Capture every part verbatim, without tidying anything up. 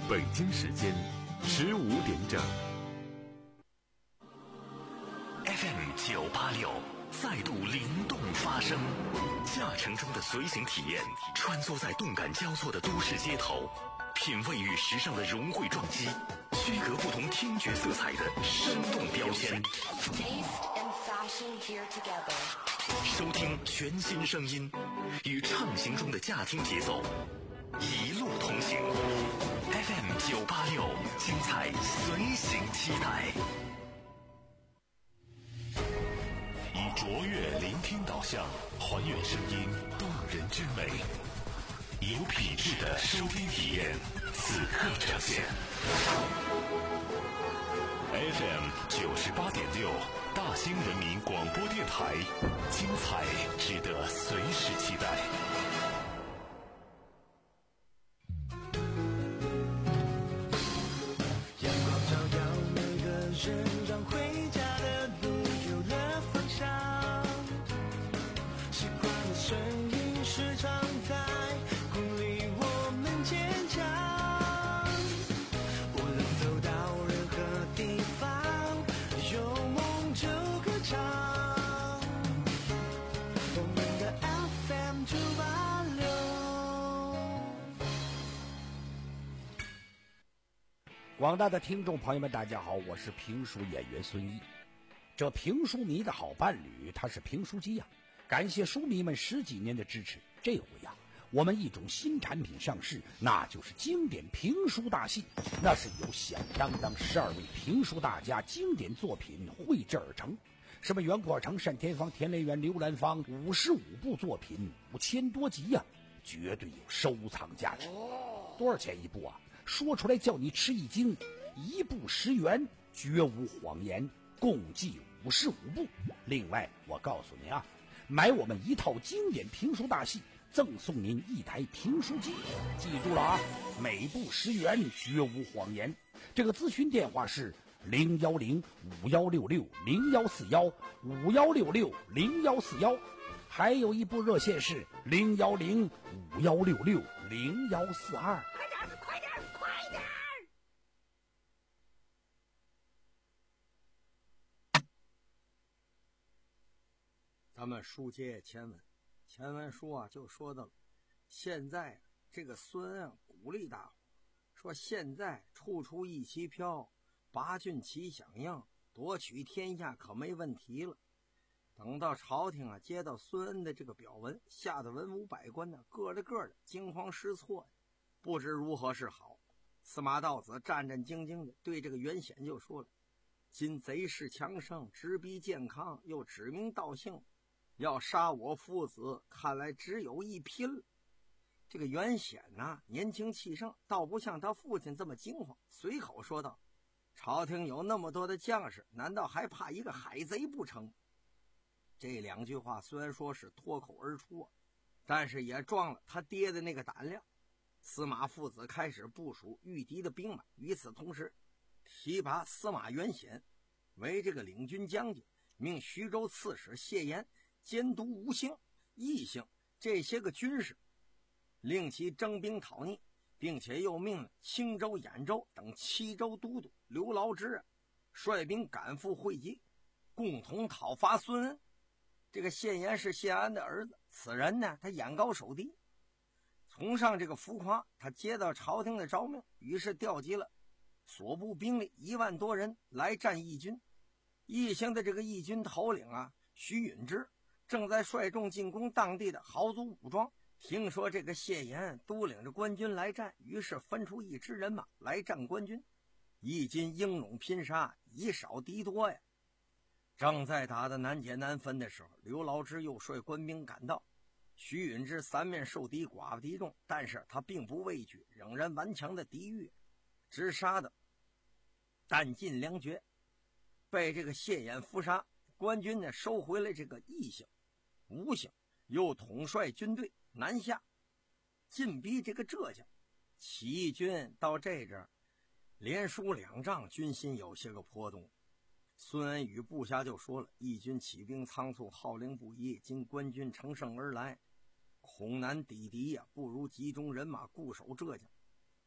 北京时间十五点整。 F M 九八六再度灵动发声，驾乘中的随行体验，穿梭在动感交错的都市街头，品味与时尚的融汇撞击，区隔不同听觉色彩的生动标签。收听全新声音，与畅行中的驾听节奏一路同行。F M 九八六，精彩随行期待。以卓越聆听导向，还原声音动人之美，有品质的收听体验，此刻呈现。F M 九十八点六，大兴人民广播电台，精彩值得随时期待。 阳光照耀每个人，让回家的路有了方向。习惯了声音时常在鼓励我们坚强。无论走到任何地方，有梦就歌唱。我们的 F M 九八六。 广大的听众朋友们，大家好，我是评书演员孙一。这评书迷的好伴侣，他是评书机呀、啊。感谢书迷们十几年的支持，这回呀、啊，我们一种新产品上市，那就是经典评书大戏。那是由响当当十二位评书大家经典作品绘制而成，什么袁阔成、单田芳、田连元、刘兰芳，五十五部作品，五千多集呀、啊，绝对有收藏价值。多少钱一部啊？说出来叫你吃一惊，一部十元，绝无谎言，共计五十五部。另外，我告诉您啊，买我们一套经典评书大戏，赠送您一台评书机。记住了啊，每部十元，绝无谎言。这个咨询电话是零幺零五幺六六零幺四幺五幺六六零幺四幺，还有一部热线是零幺零五幺六六零幺四二。 快点，快点，快点！ 咱们书接前文，前文书啊就说到了，现在这个孙恩鼓励大伙，说现在处处一旗飘，八骏齐响应，夺取天下可没问题了。等到朝廷啊接到孙恩的这个表文，吓得文武百官呢个的个的惊慌失措，不知如何是好。司马道子战战兢兢的对这个袁显就说了：今贼势强盛，直逼健康，又指名道姓，要杀我父子，看来只有一拼了。这个袁显呐、啊，年轻气盛，倒不像他父亲这么惊慌，随口说道：朝廷有那么多的将士，难道还怕一个海贼不成？这两句话虽然说是脱口而出啊，但是也壮了他爹的那个胆量。司马父子开始部署御敌的兵马，与此同时提拔司马元显为这个领军将军，命徐州刺史谢岩监督吴兴、义兴这些个军士，令其征兵讨逆，并且又命了青州、兖州等七州都督刘牢之啊，率兵赶赴会稽，共同讨伐孙恩。这个谢岩是谢安的儿子，此人呢，他眼高手低，崇尚这个浮夸。他接到朝廷的诏命，于是调集了所部兵力一万多人来战义军。义兴的这个义军头领啊，徐允之正在率众进攻当地的豪族武装，听说这个谢岩督领着官军来战，于是分出一支人马来战官军。义军英勇拼杀，以少敌多呀。正在打得难解难分的时候，刘牢之又率官兵赶到。徐允之三面受敌，寡不敌众，但是他并不畏惧，仍然顽强的抵御，直杀的弹尽粮绝，被这个谢衍伏杀。官军呢收回了这个义兴、吴兴，又统帅军队南下，进逼这个浙江。起义军到这阵连输两仗，军心有些个波动。孙恩与部下就说了，义军起兵仓促，号令不一，今官军乘胜而来，恐难抵敌呀、啊，不如集中人马固守浙江。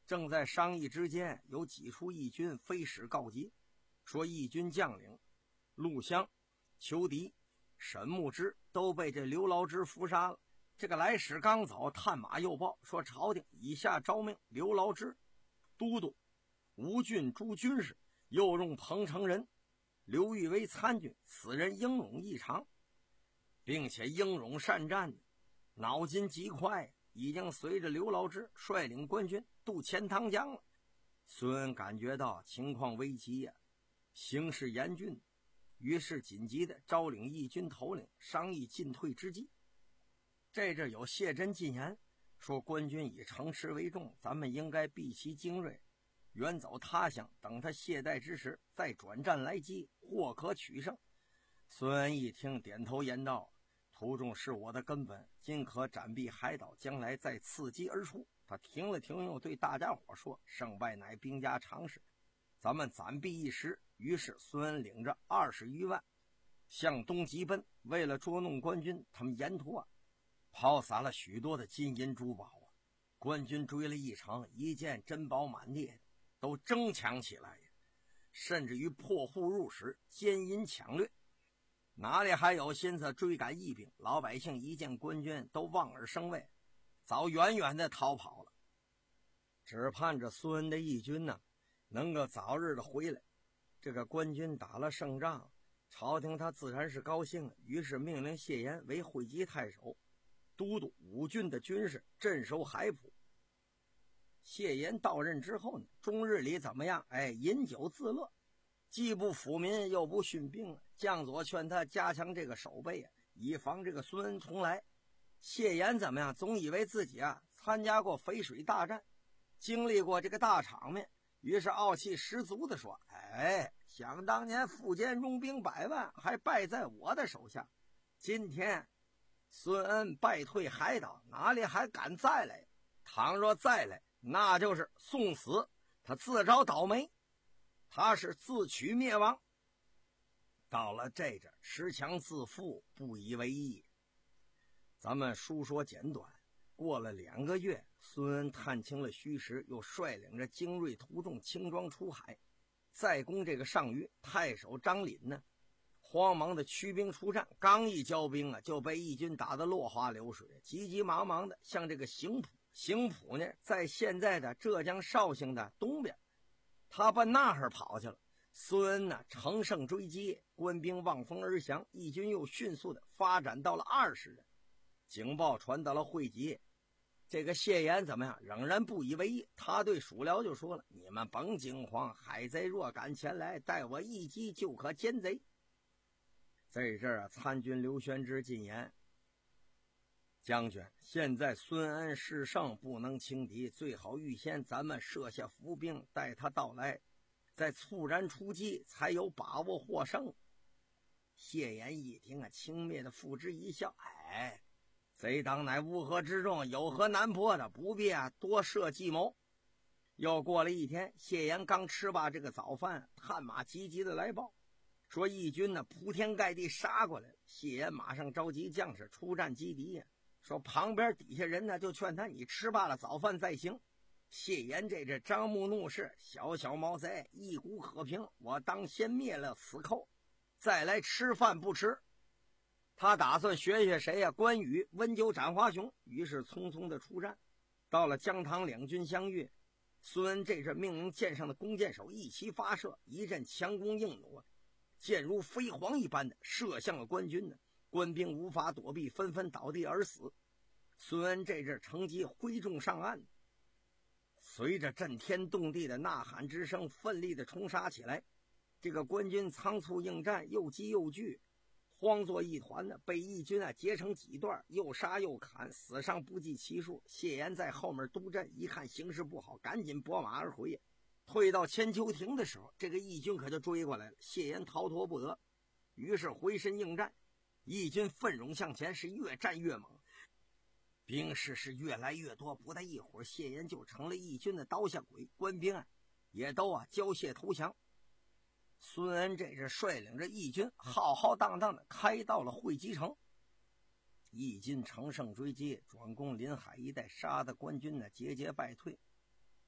正在商议之间，有几处义军飞使告急，说义军将领陆襄、裘迪、沈牧之都被这刘牢之伏杀了。这个来使刚走，探马又报说朝廷以下诏命刘牢之都督吴郡诸军事，又用彭城人刘裕为参军，此人英勇异常，并且英勇善战，脑筋极快，已经随着刘牢之率领官军渡钱塘江了。孙恩感觉到情况危急呀、啊，形势严峻，于是紧急的招领义军头领商议进退之计。这阵有谢珍进言说，官军以城池为重，咱们应该避其精锐，远走他乡，等他懈怠之时再转战来击，或可取胜。孙恩一听，点头言道：途中是我的根本，今可暂避海岛，将来再伺机而出。他停了停，又对大家伙说：胜败乃兵家常事，咱们暂避一时。于是孙恩领着二十余万向东急奔。为了捉弄官军，他们沿途啊抛洒了许多的金银珠宝啊，官军追了一程，一见珍宝满地，都争抢起来，甚至于破户入室，奸淫抢掠，哪里还有心思追赶义兵？老百姓一见官军都望而生畏，早远远的逃跑了，只盼着孙恩的义军呢能够早日的回来。这个官军打了胜仗，朝廷他自然是高兴，于是命令谢岩为会稽太守，都督五郡的军事，镇守海浦。谢岩到任之后呢，终日里怎么样？哎，饮酒自乐，既不抚民又不训兵。将佐劝他加强这个守备啊，以防这个孙恩重来。谢岩怎么样？总以为自己啊参加过淝水大战，经历过这个大场面，于是傲气十足地说：哎，想当年苻坚拥兵百万，还败在我的手下，今天孙恩败退海岛，哪里还敢再来？倘若再来，那就是送死，他自找倒霉，他是自取灭亡。到了这阵，恃强自负，不以为意。咱们书说简短，过了两个月，孙恩探清了虚实，又率领着精锐徒众轻装出海，再攻这个上虞。太守张凛呢慌忙的驱兵出战，刚一交兵啊，就被义军打得落花流水，急急忙忙的向这个邢浦。邢浦呢在现在的浙江绍兴的东边，他奔那儿跑去了。孙恩呢乘胜追击，官兵望风而降，义军又迅速的发展到了二十人。警报传到了会稽，这个谢岩怎么样？仍然不以为意。他对属僚就说了：你们甭惊慌，海贼若敢前来，待我一击就可歼贼。在这儿啊，参军刘宣之进言：将军，现在孙恩势胜，不能轻敌，最好预先咱们设下伏兵，待他到来再猝然出击，才有把握获胜。谢岩一听啊，轻蔑的付之一笑：哎，贼党乃乌合之众，有何难破的？不必啊多设计谋。又过了一天，谢岩刚吃罢这个早饭，探马急急的来报说义军呢铺天盖地杀过来了。谢岩马上召集将士出战击敌呀，说旁边底下人呢就劝他：你吃罢了早饭再行。谢岩这这张目怒视，小小毛贼，一股可平，我当先灭了此寇，再来吃饭不迟。他打算学学谁呀、啊？关羽温酒斩华雄。于是匆匆的出战。到了江塘，两军相遇，孙恩这阵命令舰上的弓箭手一齐发射，一阵强弓硬弩，箭如飞蝗一般的射向了官军呢。官兵无法躲避，纷纷倒地而死。孙恩这阵乘机挥众上岸，随着震天动地的呐喊之声，奋力的冲杀起来。这个官军仓促应战，又急又惧，慌作一团呢，被义军啊截成几段，又杀又砍，死伤不计其数。谢岩在后面督阵，一看形势不好，赶紧拨马而回。退到千秋亭的时候，这个义军可就追过来了，谢岩逃脱不得，于是回身应战。义军奋勇向前，是越战越猛，兵士是越来越多。不大一会儿，谢岩就成了义军的刀下鬼，官兵啊也都啊交械投降。孙恩这是率领着义军浩浩荡荡的开到了会稽城。义军乘胜追击，转攻临海一带，杀的官军呢节节败退。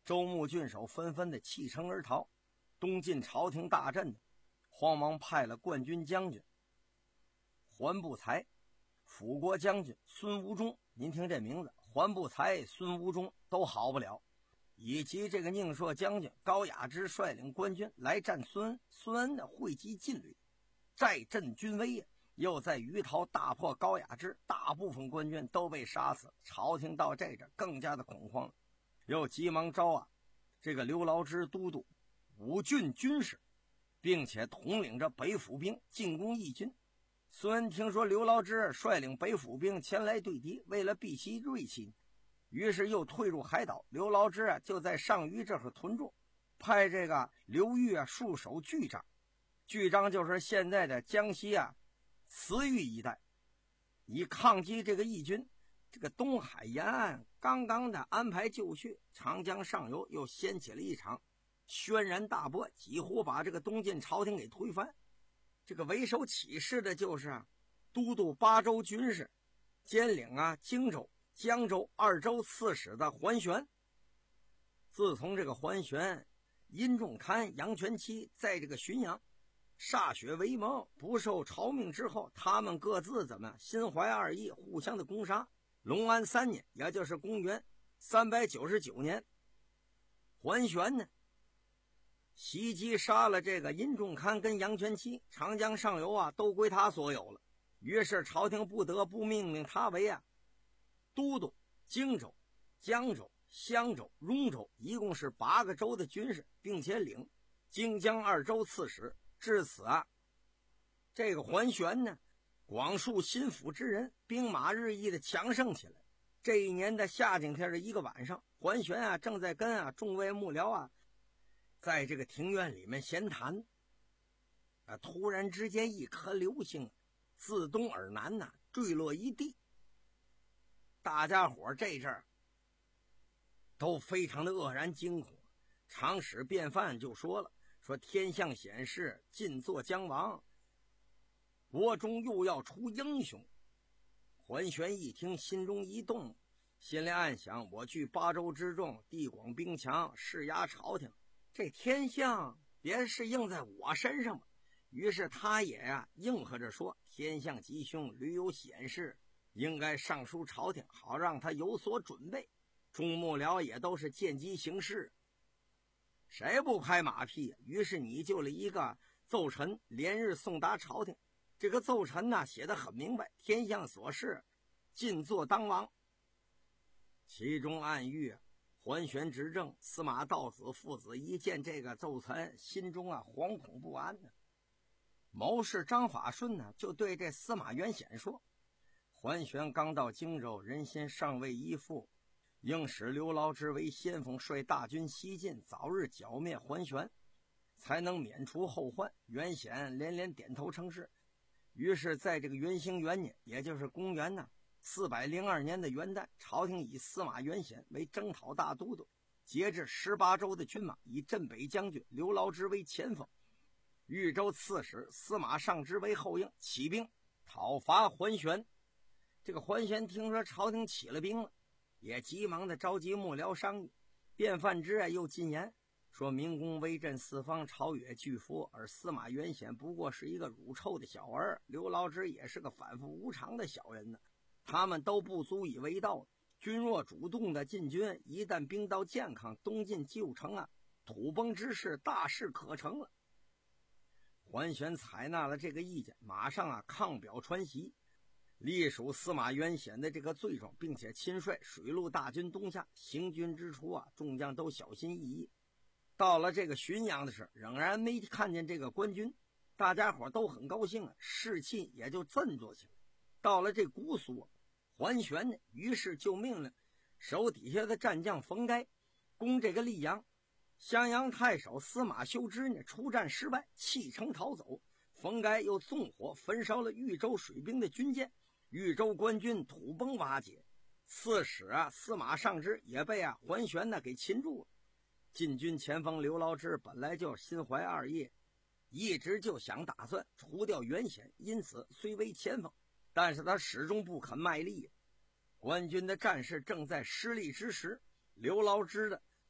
州牧郡守纷纷的弃城而逃。东晋朝廷大震的，慌忙派了冠军将军桓不才、辅国将军孙吴中，您听这名字，桓不才、孙吴中都好不了，以及这个宁朔将军高雅之率领官军来战孙恩。孙恩的汇集劲旅，寨镇军威，又在于陶大破高雅之，大部分官军都被杀死。朝廷到这阵更加的恐慌了，又急忙招啊这个刘牢之都督五郡军事，并且统领着北府兵进攻义军。孙恩听说刘牢之率领北府兵前来对敌，为了避其锐气，于是又退入海岛。刘牢之啊就在上虞这儿屯驻，派这个刘裕啊戍守巨章。巨章就是现在的江西啊慈玉一带，以抗击这个义军。这个东海沿岸刚刚的安排就绪，长江上游又掀起了一场轩然大波，几乎把这个东晋朝廷给推翻。这个为首起事的就是啊都督巴州军事，兼领啊荆州、江州二州刺史的桓玄。自从这个桓玄、殷仲堪、杨全期在这个浔阳歃血为盟，不受朝命之后，他们各自怎么心怀二意，互相的攻杀。隆安三年，也就是公元三百九十九年，桓玄呢袭击杀了这个殷仲堪跟杨全期，长江上游啊都归他所有了。于是朝廷不得不命令他为啊都督荆州、江州、襄州、雍州，一共是八个州的军事，并且领荆江二州刺史。至此啊这个桓玄呢广树心腹之人，兵马日益的强盛起来。这一年的夏景天的一个晚上，桓玄啊正在跟啊众位幕僚啊在这个庭院里面闲谈啊，突然之间一颗流星自东而南呐、啊、坠落一地。大家伙这阵儿都非常的愕然惊恐。长史辩范就说了，说天象显示晋作将亡，国中又要出英雄。桓玄一听，心中一动，心里暗想，我据八州之众，地广兵强，势压朝廷，这天象别是应在我身上吧。于是他也呀、啊、应和着说，天象吉凶屡有显示，应该上书朝廷，好让他有所准备。众幕僚也都是见机行事，谁不拍马屁？于是拟就了一个奏陈，连日送达朝廷。这个奏陈呢写得很明白，天象所示，晋作当亡。其中暗喻桓玄执政，司马道子父子一见这个奏陈，心中啊惶恐不安呢。谋士张法顺呢就对这司马元显说，桓玄刚到荆州，人心尚未依附，应使刘牢之为先锋，率大军西进，早日剿灭桓玄，才能免除后患。元显连连点头称是。于是在这个元兴元年，也就是公元呢四百零二年的元旦，朝廷以司马元显为征讨大都督，节制十八州的军马，以镇北将军刘牢之为前锋，豫州刺史司马尚之为后应，起兵讨伐桓玄。这个桓玄听说朝廷起了兵了，也急忙的召集幕僚商议。卞范之啊又进言说，明公威震四方，朝野巨服，而司马元显不过是一个乳臭的小儿，刘牢之也是个反复无常的小人呢，他们都不足以为道。君若主动的进军，一旦兵道健康，东晋旧城啊土崩之势大势可成了。桓玄采纳了这个意见，马上啊抗表传檄，隶属司马元显的这个罪状，并且亲率水陆大军东下。行军之初啊，众将都小心翼翼。到了这个浔阳的时候，仍然没看见这个官军，大家伙都很高兴啊，士气也就振作起来。到了这姑苏，桓玄呢，于是就命令手底下的战将冯该攻这个溧阳。襄阳太守司马修之呢，出战失败，弃城逃走。冯该又纵火焚烧了豫州水兵的军舰，豫州官军土崩瓦解。刺史啊司马尚之也被啊桓玄呢给擒住了。晋军前锋刘牢之本来就心怀二意，一直就想打算除掉元显，因此虽为前锋，但是他始终不肯卖力。官军的战事正在失利之时，刘牢之的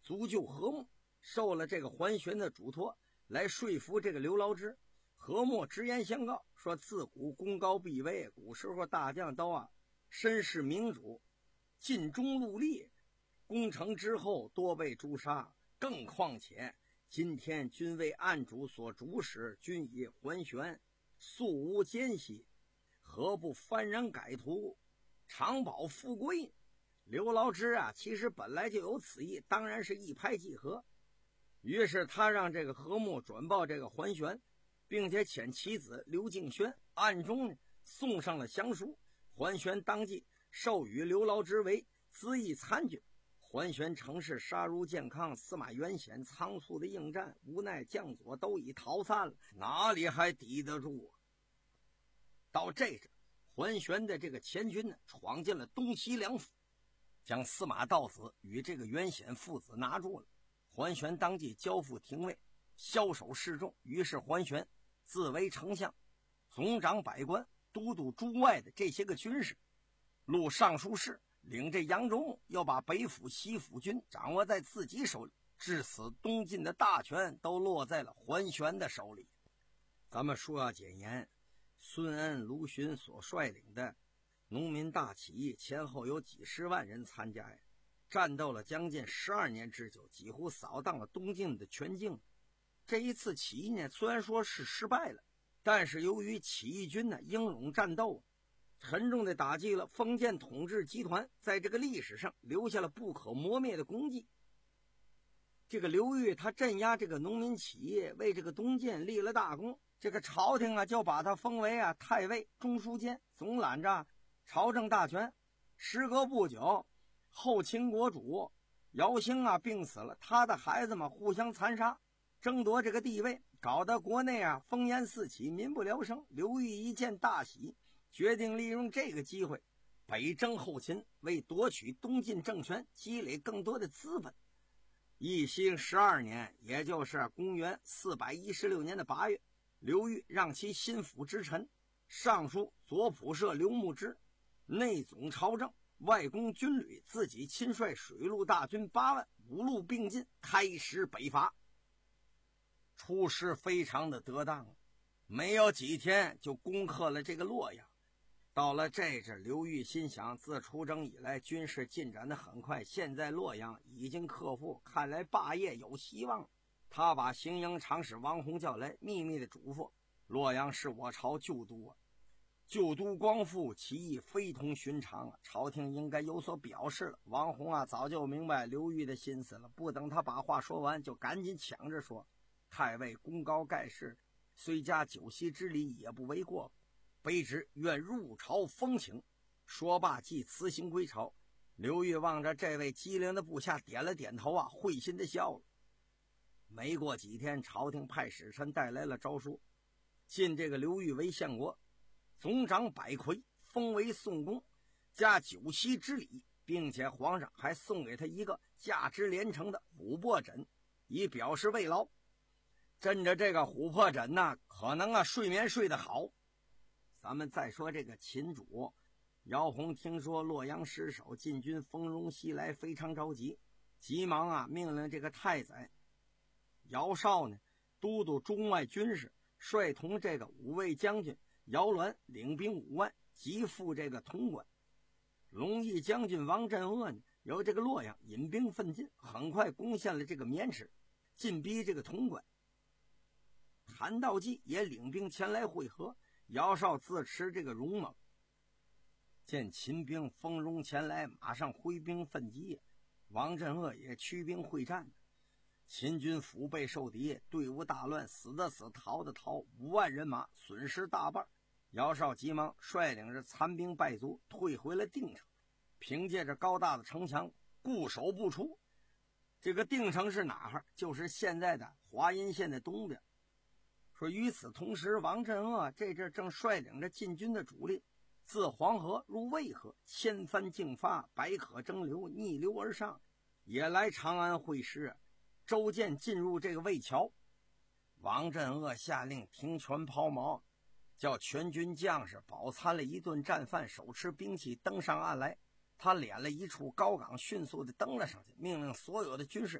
足救和睦，受了这个桓玄的嘱托，来说服这个刘牢之。和睦直言相告说，自古功高必威，古时候大将都啊身世明主，尽忠戮力，攻城之后多被诛杀，更况且今天君为暗主所主使，君以桓玄素无奸细，何不幡然改图，长保富贵？刘牢之啊其实本来就有此意，当然是一拍即合。于是他让这个和睦转报这个桓玄，并且遣其子刘敬轩暗中送上了降书。桓玄当即授予刘牢之为资义参军。桓玄乘势杀入健康，司马元显仓促的应战，无奈将佐都已逃散了，哪里还抵得住啊？到这时，桓玄的这个前军呢，闯进了东西两府，将司马道子与这个元显父子拿住了。桓玄当即交付廷尉，枭首示众。于是桓玄自为丞相，总掌百官，都督诸外的这些个军事，录尚书事，领着扬州牧，要把北府西府军掌握在自己手里，至此东晋的大权都落在了桓玄的手里。咱们说要简言，孙恩、卢循所率领的农民大起义前后有几十万人参加呀，战斗了将近十二年之久，几乎扫荡了东晋的全境。这一次起义呢，虽然说是失败了，但是由于起义军呢英勇战斗，沉重地打击了封建统治集团，在这个历史上留下了不可磨灭的功绩。这个刘裕他镇压这个农民起义，为这个东晋立了大功，这个朝廷啊就把他封为啊太尉、中书监，总揽着朝政大权。时隔不久，后秦国主姚兴啊病死了，他的孩子们互相残杀，争夺这个地位，搞得国内啊烽烟四起，民不聊生。刘裕一见大喜，决定利用这个机会北征后秦，为夺取东晋政权积累更多的资本。义兴十二年，也就是公元四百一十六年的八月，刘裕让其心腹之臣尚书左仆射刘牧之内总朝政，外攻军旅，自己亲率水陆大军八万，五路并进，开始北伐。出师非常的得当，没有几天就攻克了这个洛阳。到了这阵，刘裕心想，自出征以来军事进展的很快，现在洛阳已经克服，看来霸业有希望。他把行营长史王弘叫来，秘密的嘱咐：洛阳是我朝旧都啊，旧都光复，其意非同寻常啊，朝廷应该有所表示了。王弘啊早就明白刘裕的心思了，不等他把话说完，就赶紧抢着说：太尉功高盖世，虽加酒席之礼也不为过，卑职愿入朝封请。说罢即辞行归朝。刘裕望着这位机灵的部下点了点头啊，会心的笑了。没过几天，朝廷派使臣带来了诏书，进这个刘裕为相国，总掌百魁，封为宋公，加酒席之礼，并且皇上还送给他一个价值连城的琥珀枕，以表示慰劳。枕着这个琥珀枕呢，可能啊睡眠睡得好。咱们再说这个秦主姚洪，听说洛阳失守，晋军蜂拥袭来，非常着急，急忙啊命令这个太宰姚绍呢都督中外军事，率同这个五位将军姚鸾领兵五万，急赴这个潼关。龙翼将军王镇恶呢由这个洛阳引兵奋进，很快攻陷了这个渑池，进逼这个潼关。谭道济也领兵前来会合，姚绍自持这个勇猛，见秦兵蜂拥前来，马上挥兵奋击。王镇恶也驱兵会战，秦军腹背受敌，队伍大乱，死的死，逃的逃，五万人马损失大半。姚绍急忙率领着残兵败卒退回了定城，凭借着高大的城墙固守不出。这个定城是哪儿？就是现在的华阴县的东边。说与此同时，王镇恶这阵正率领着晋军的主力自黄河入渭河，千帆竞发，百舸争流，逆流而上，也来长安会师。周建进入这个渭桥，王镇恶下令停权抛锚，叫全军将士饱餐了一顿战饭，手持兵器登上岸来。他敛了一处高岗，迅速地登了上去，命令所有的军士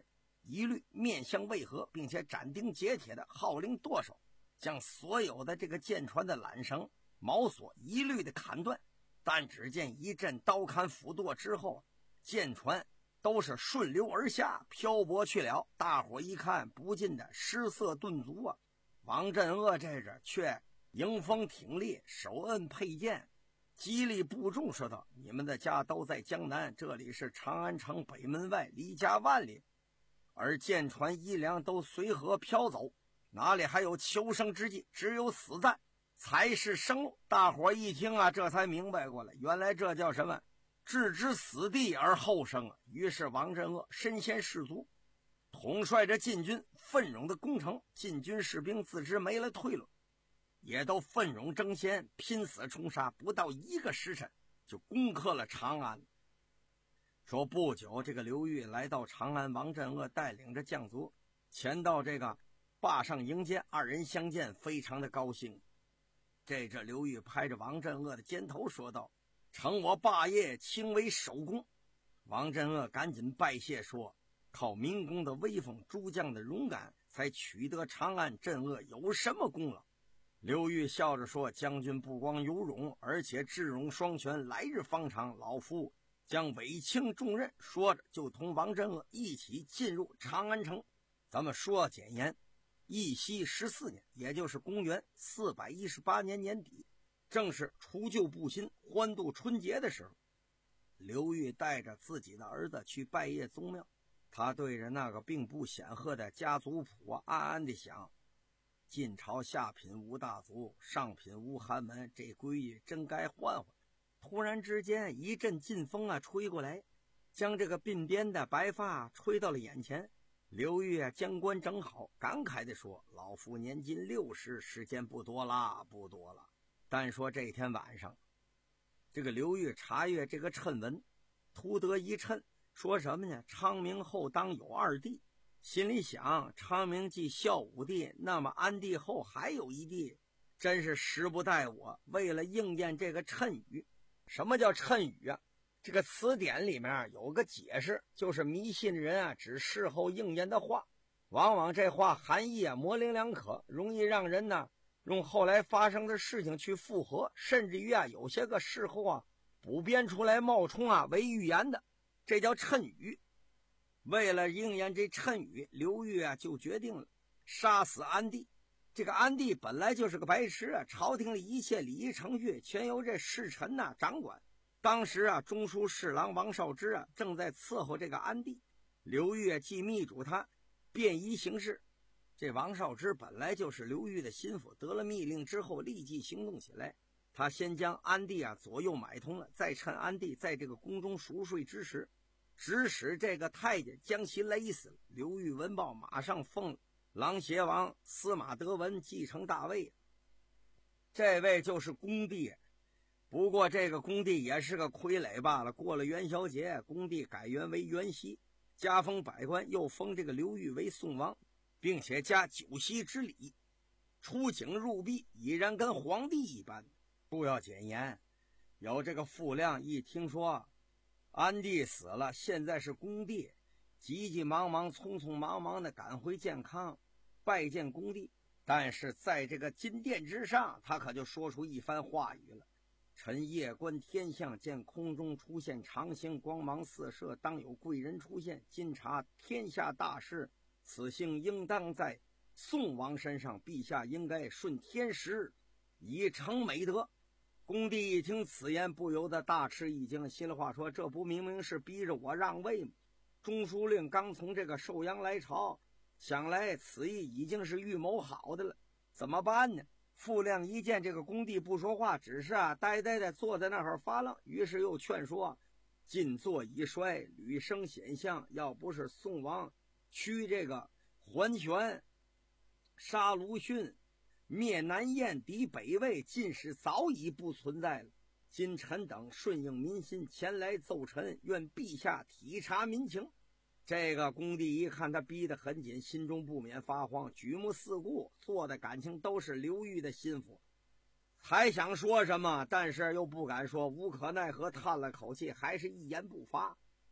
一律面向渭河，并且斩钉截铁的号令舵手，将所有的这个舰船的缆绳、锚索一律的砍断。但只见一阵刀砍斧剁之后，舰船都是顺流而下，漂泊去了。大伙一看，不禁的失色顿足啊！王镇恶这阵却迎风挺立，手摁佩剑，激励部众说道：“你们的家都在江南，这里是长安城北门外，离家万里，而舰船衣粮都随河飘走，哪里还有求生之计？只有死战才是生路。”大伙一听啊，这才明白过来，原来这叫什么？置之死地而后生啊！于是王镇恶身先士卒，统帅着禁军奋勇的攻城。禁军士兵自知没了退路，也都奋勇争先，拼死冲杀。不到一个时辰，就攻克了长安。说不久，这个刘裕来到长安，王镇恶带领着将卒前到这个坝上迎接，二人相见，非常的高兴。这这刘裕拍着王镇恶的肩头说道：“承我霸业，轻为首功。”王镇恶赶紧拜谢说：“靠民公的威风，诸将的勇敢，才取得长安，镇恶有什么功劳？”刘裕笑着说：“将军不光有勇，而且智勇双全，来日方长，老夫将委倾重任。”说着就同王镇恶一起进入长安城。咱们说简言，义熙十四年，也就是公元四百一十八年年底，正是除旧布新、欢度春节的时候，刘裕带着自己的儿子去拜谒宗庙。他对着那个并不显赫的家族谱啊，暗暗地想：晋朝下品无大族，上品无寒门，这规矩真该换换。突然之间，一阵劲风啊吹过来，将这个鬓边的白发吹到了眼前。刘裕啊将官整好，感慨地说：“老夫年近六十，时间不多啦，不多了。”但说这天晚上，这个刘裕查阅这个谶文，突得一谶，说什么呢？昌明后当有二弟。心里想，昌明既孝武帝，那么安帝后还有一弟，真是时不待我。为了应验这个谶语，什么叫谶语啊？这个词典里面有个解释，就是迷信的人啊，指事后应验的话，往往这话含义啊模棱两可，容易让人呢用后来发生的事情去附和，甚至于啊有些个事后啊补编出来冒充啊为预言的，这叫谶语。为了应验这谶语，刘裕啊就决定了杀死安帝。这个安帝本来就是个白痴啊，朝廷里一切礼仪程序全由这侍臣呐、啊、掌管。当时啊，中书侍郎王绍之啊正在伺候这个安帝，刘裕既密嘱他便衣行事。这王绍之本来就是刘裕的心腹，得了密令之后立即行动起来。他先将安帝啊左右买通了，再趁安帝在这个宫中熟睡之时，指使这个太监将其勒死了。刘裕闻报，马上奉琅邪王司马德文继承大位，这位就是恭帝。不过这个恭帝也是个傀儡罢了。过了元宵节，恭帝改元为元熙，加封百官，又封这个刘裕为宋王，并且加酒席之礼，出京入壁，已然跟皇帝一般。不要简言，有这个傅亮一听说安帝死了，现在是恭帝，急急忙忙匆匆忙忙的赶回健康拜见恭帝。但是在这个金殿之上，他可就说出一番话语了：臣夜观天象，见空中出现长星，光芒四射，当有贵人出现。今察天下大事，此幸应当在宋王身上，陛下应该顺天时，以成美德。恭帝一听此言，不由得大吃一惊，心里话说：这不明明是逼着我让位吗？中书令刚从这个寿阳来朝，想来此意已经是预谋好的了，怎么办呢？傅亮一见这个恭帝不说话，只是啊呆呆的坐在那儿发愣，于是又劝说：晋作已衰，屡生险象，要不是宋王驱这个桓玄，杀卢逊，灭南燕，敌北魏，晋室早已不存在了。今臣等顺应民心，前来奏臣，愿陛下体察民情。这个恭帝一看他逼得很紧，心中不免发慌，举目四顾，做的感情都是刘裕的心腹，还想说什么，但是又不敢说，无可奈何，叹了口气，还是一言不发。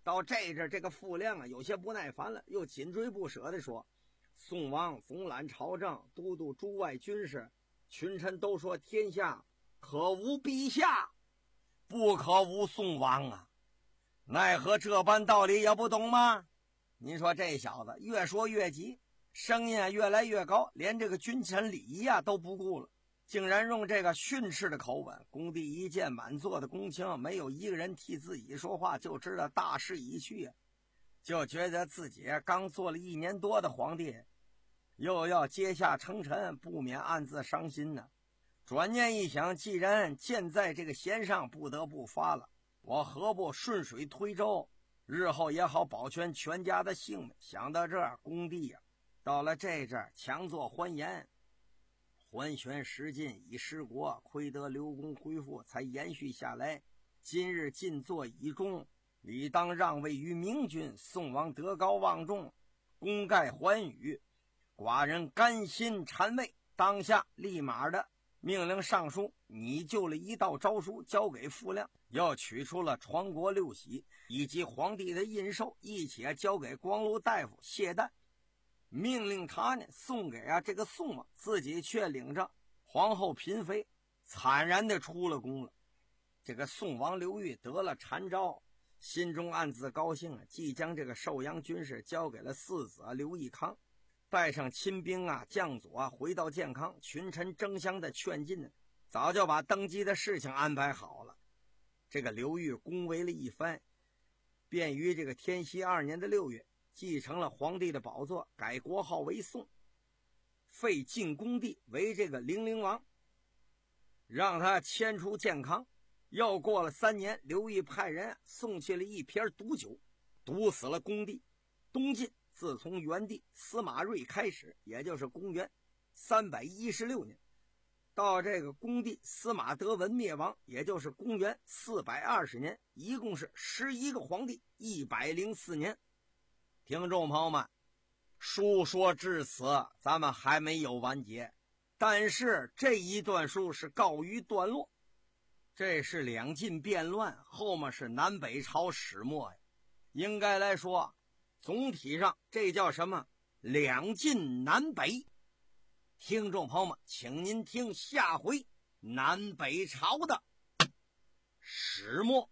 到这阵，这个傅亮啊有些不耐烦了，又紧追不舍地说：宋王总揽朝政，都督诸外军事，群臣都说天下可无陛下，不可无宋王啊！奈何这般道理也不懂吗？您说这小子越说越急，声音越来越高，连这个君臣礼仪啊都不顾了，竟然用这个训斥的口吻。宫第一见满座的公卿，没有一个人替自己说话，就知道大势已去啊，就觉得自己刚做了一年多的皇帝，又要阶下称臣，不免暗自伤心呢。转念一想，既然箭在这个弦上，不得不发了，我何不顺水推舟，日后也好保全全家的性命。想到这儿，宫帝呀、啊，到了这阵强作欢颜，桓玄时尽已失国，亏得刘公恢复，才延续下来。今日进作以终，理当让位于明君。宋王德高望重，功盖寰宇，寡人甘心禅位。当下立马的命令上书，拟就了一道诏书交给傅亮，要取出了传国六玺以及皇帝的印绶，一起交给光禄大夫谢旦，命令他呢送给啊这个宋王，自己却领着皇后嫔妃惨然的出了宫了。这个宋王刘裕得了禅诏，心中暗自高兴啊，即将这个寿阳军事交给了四子啊刘义康，带上亲兵啊将佐啊回到建康，群臣争相的劝进呢，早就把登基的事情安排好了。这个刘裕恭维了一番，便于这个天禧二年的六月继承了皇帝的宝座，改国号为宋，废晋恭帝为这个零陵王，让他迁出建康。又过了三年，刘裕派人送去了一瓶毒酒，毒死了恭帝。东晋自从元帝司马睿开始，也就是公元三百一十六年，到这个恭帝司马德文灭亡，也就是公元四百二十年，一共是十一个皇帝，一百零四年。听众朋友们，书说至此，咱们还没有完结，但是这一段书是告于段落。这是两晋变乱，后面是南北朝始末呀。应该来说，总体上这叫什么？两晋南北。听众朋友们，请您听下回南北朝的始末。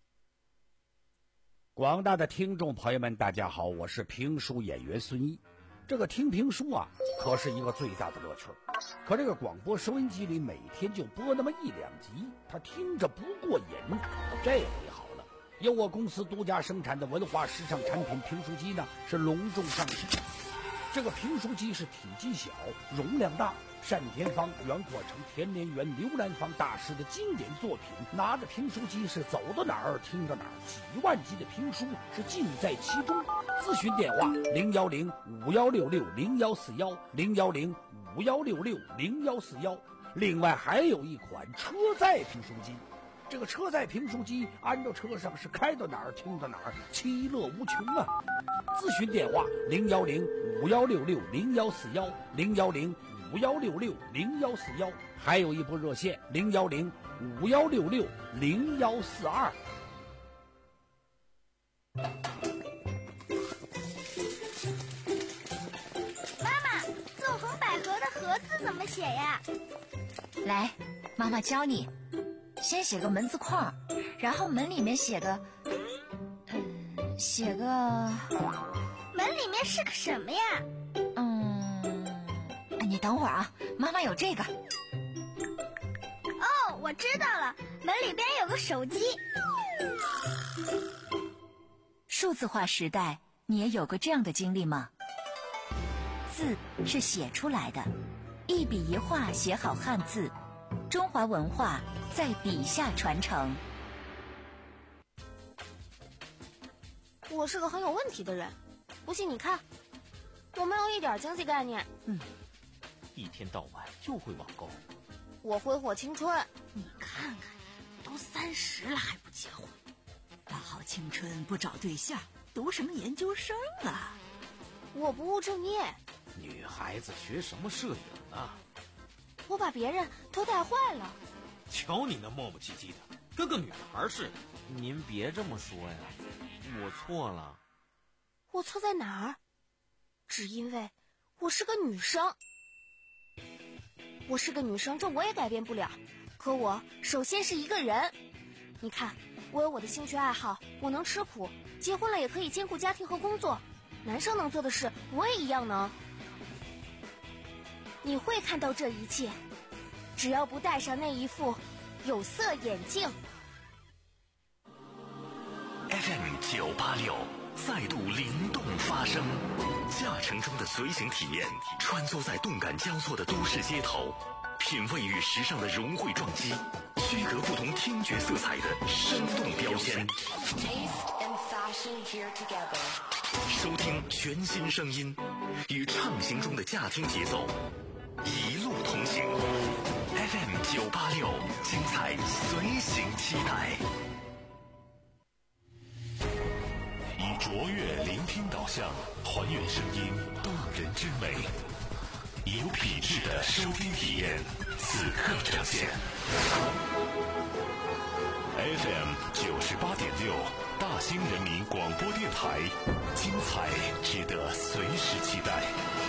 广大的听众朋友们，大家好，我是评书演员孙一。这个听评书啊，可是一个最大的乐趣。可这个广播收音机里每天就播那么一两集，他听着不过瘾。这回好了，由我公司独家生产的文化时尚产品评书机呢，是隆重上市。这个评书机是体积小，容量大，单田芳、袁阔成、田连元、刘兰芳大师的经典作品，拿着评书机是走到哪儿听到哪儿，几万集的评书是尽在其中。咨询电话零幺零五幺六六零幺四幺零幺零五幺六六零幺四幺。另外还有一款车载评书机，这个车载评书机安到车上是开到哪儿听到哪儿，其乐无穷啊！咨询电话零幺零五幺六六零幺四幺零幺零五幺六六零幺四幺，还有一部热线零幺零五幺六六零幺四二。 纵横捭阖的阖字怎么写呀？ 来，妈妈教你。先写个门字框，然后门里面写个，嗯，写个门里面是个什么呀？ 嗯，你等会儿啊，妈妈有这个。 哦，我知道了，门里边有个手机。 数字化时代，你也有过这样的经历吗？字是写出来的，一笔一画写好汉字，中华文化在笔下传承。 我是个很有问题的人，不信你看，我没有一点经济概念。 嗯，一天到晚就会网购。 我挥霍青春。 你看看，都三十了还不结婚，大好青春不找对象，读什么研究生啊？ 我不务正业。 女孩子学什么摄影啊？ 我把别人都带坏了。 瞧你那磨磨唧唧的，跟个女孩似的。 您别这么说呀， 我错了。 我错在哪儿？只因为我是个女生。我是个女生，这我也改变不了。可我首先是一个人。你看，我有我的兴趣爱好，我能吃苦，结婚了也可以兼顾家庭和工作。男生能做的事，我也一样能。你会看到这一切，只要不戴上那一副有色眼镜。 F M 九八六再度灵动发声，驾乘中的随行体验，穿梭在动感交错的都市街头，品味与时尚的融汇撞击，区隔不同听觉色彩的生动标签。收听全新声音，与畅行中的驾听节奏，一路同行。F M 九八六，精彩随行期待。以卓越聆听导向，还原声音动人之美，以有品质的收听体验，此刻呈现。F M 九十八点六，大兴人民广播电台，精彩值得随时期待。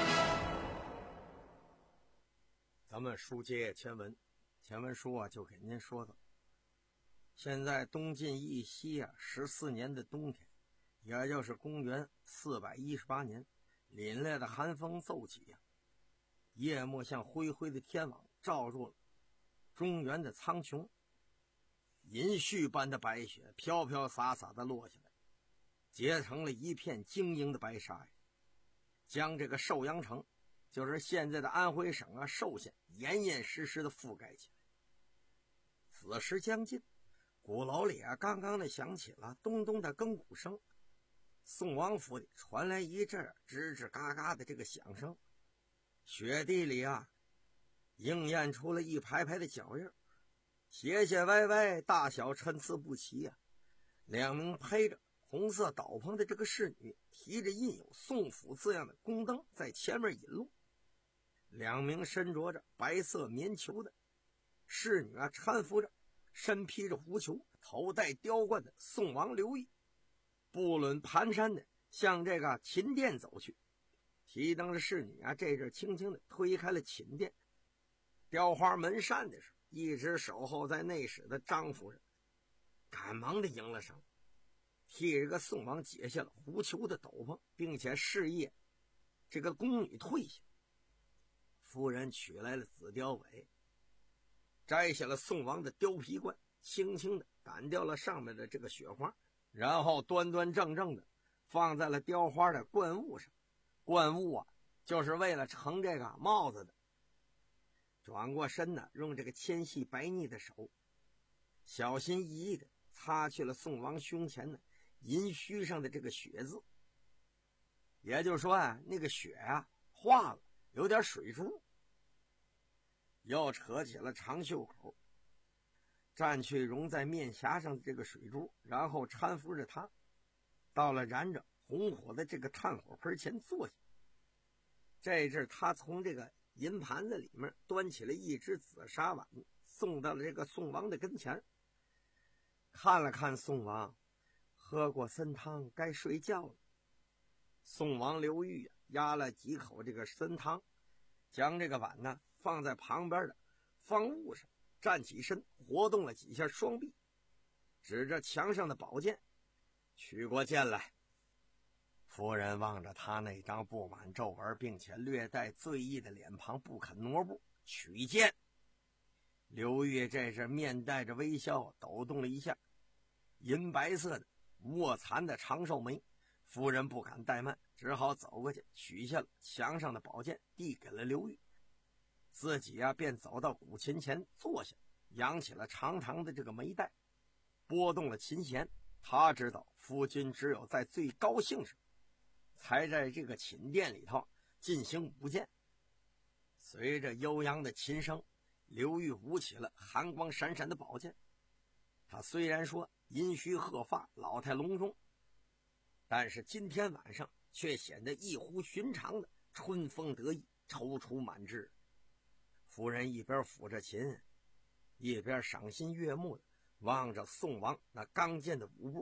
咱们书接前文，前文书啊就给您说到，现在东晋义熙啊十四年的冬天，也就是公元四百一十八年，凛冽的寒风骤起呀、啊，夜幕像灰灰的天网罩住了中原的苍穹，银絮般的白雪飘飘洒洒的落下来，结成了一片晶莹的白纱呀，将这个寿阳城，就是现在的安徽省啊寿县，严严实实的覆盖起来。此时将近，鼓楼里啊刚刚的响起了咚咚的更鼓声，宋王府里传来一阵吱吱嘎嘎的这个响声，雪地里啊映现出了一排排的脚印，斜斜歪歪，大小参差不齐啊。两名披着红色斗篷的这个侍女，提着印有宋府字样的宫灯在前面引路。两名身着着白色棉裘的侍女啊，搀扶着身披着狐裘、头戴雕冠的宋王刘裕，步履蹒跚的向这个寝殿走去。提灯的侍女啊，这阵轻轻的推开了寝殿雕花门扇的时候，一直守候在内室的张夫人赶忙的迎了上，替这个宋王解下了狐裘的斗篷，并且示意这个宫女退下。夫人取来了紫貂尾，摘下了宋王的貂皮冠，轻轻的掸掉了上面的这个雪花，然后端端正正的放在了雕花的冠物上。冠物啊，就是为了盛这个帽子的。转过身呢，用这个纤细白腻的手，小心翼翼的擦去了宋王胸前的银须上的这个血渍。也就是说啊，那个血啊化了，有点水珠。又扯起了长袖口，蘸去融在面颊上的这个水珠，然后搀扶着他到了燃着红火的这个炭火盆前坐下。这阵他从这个银盘子里面端起了一只紫砂碗，送到了这个宋王的跟前，看了看宋王，喝过参汤该睡觉了。宋王刘裕啊，压了几口这个参汤，将这个碗呢放在旁边的方物上，站起身，活动了几下双臂，指着墙上的宝剑，取过剑来。夫人望着他那张布满皱纹并且略带醉意的脸庞，不肯挪步，取剑。刘裕这是面带着微笑，抖动了一下银白色的卧蚕的长寿眉。夫人不敢怠慢，只好走过去，取下了墙上的宝剑，递给了刘裕。自己啊便走到古琴前坐下，扬起了长长的这个眉带，拨动了琴弦。他知道夫君只有在最高兴时才在这个寝殿里头进行舞剑。随着悠扬的琴声，刘裕舞起了寒光闪闪的宝剑。他虽然说银须鹤发，老态龙钟，但是今天晚上却显得异乎寻常的春风得意，踌躇满志。夫人一边抚着琴，一边赏心悦目的望着宋王那刚健的舞步，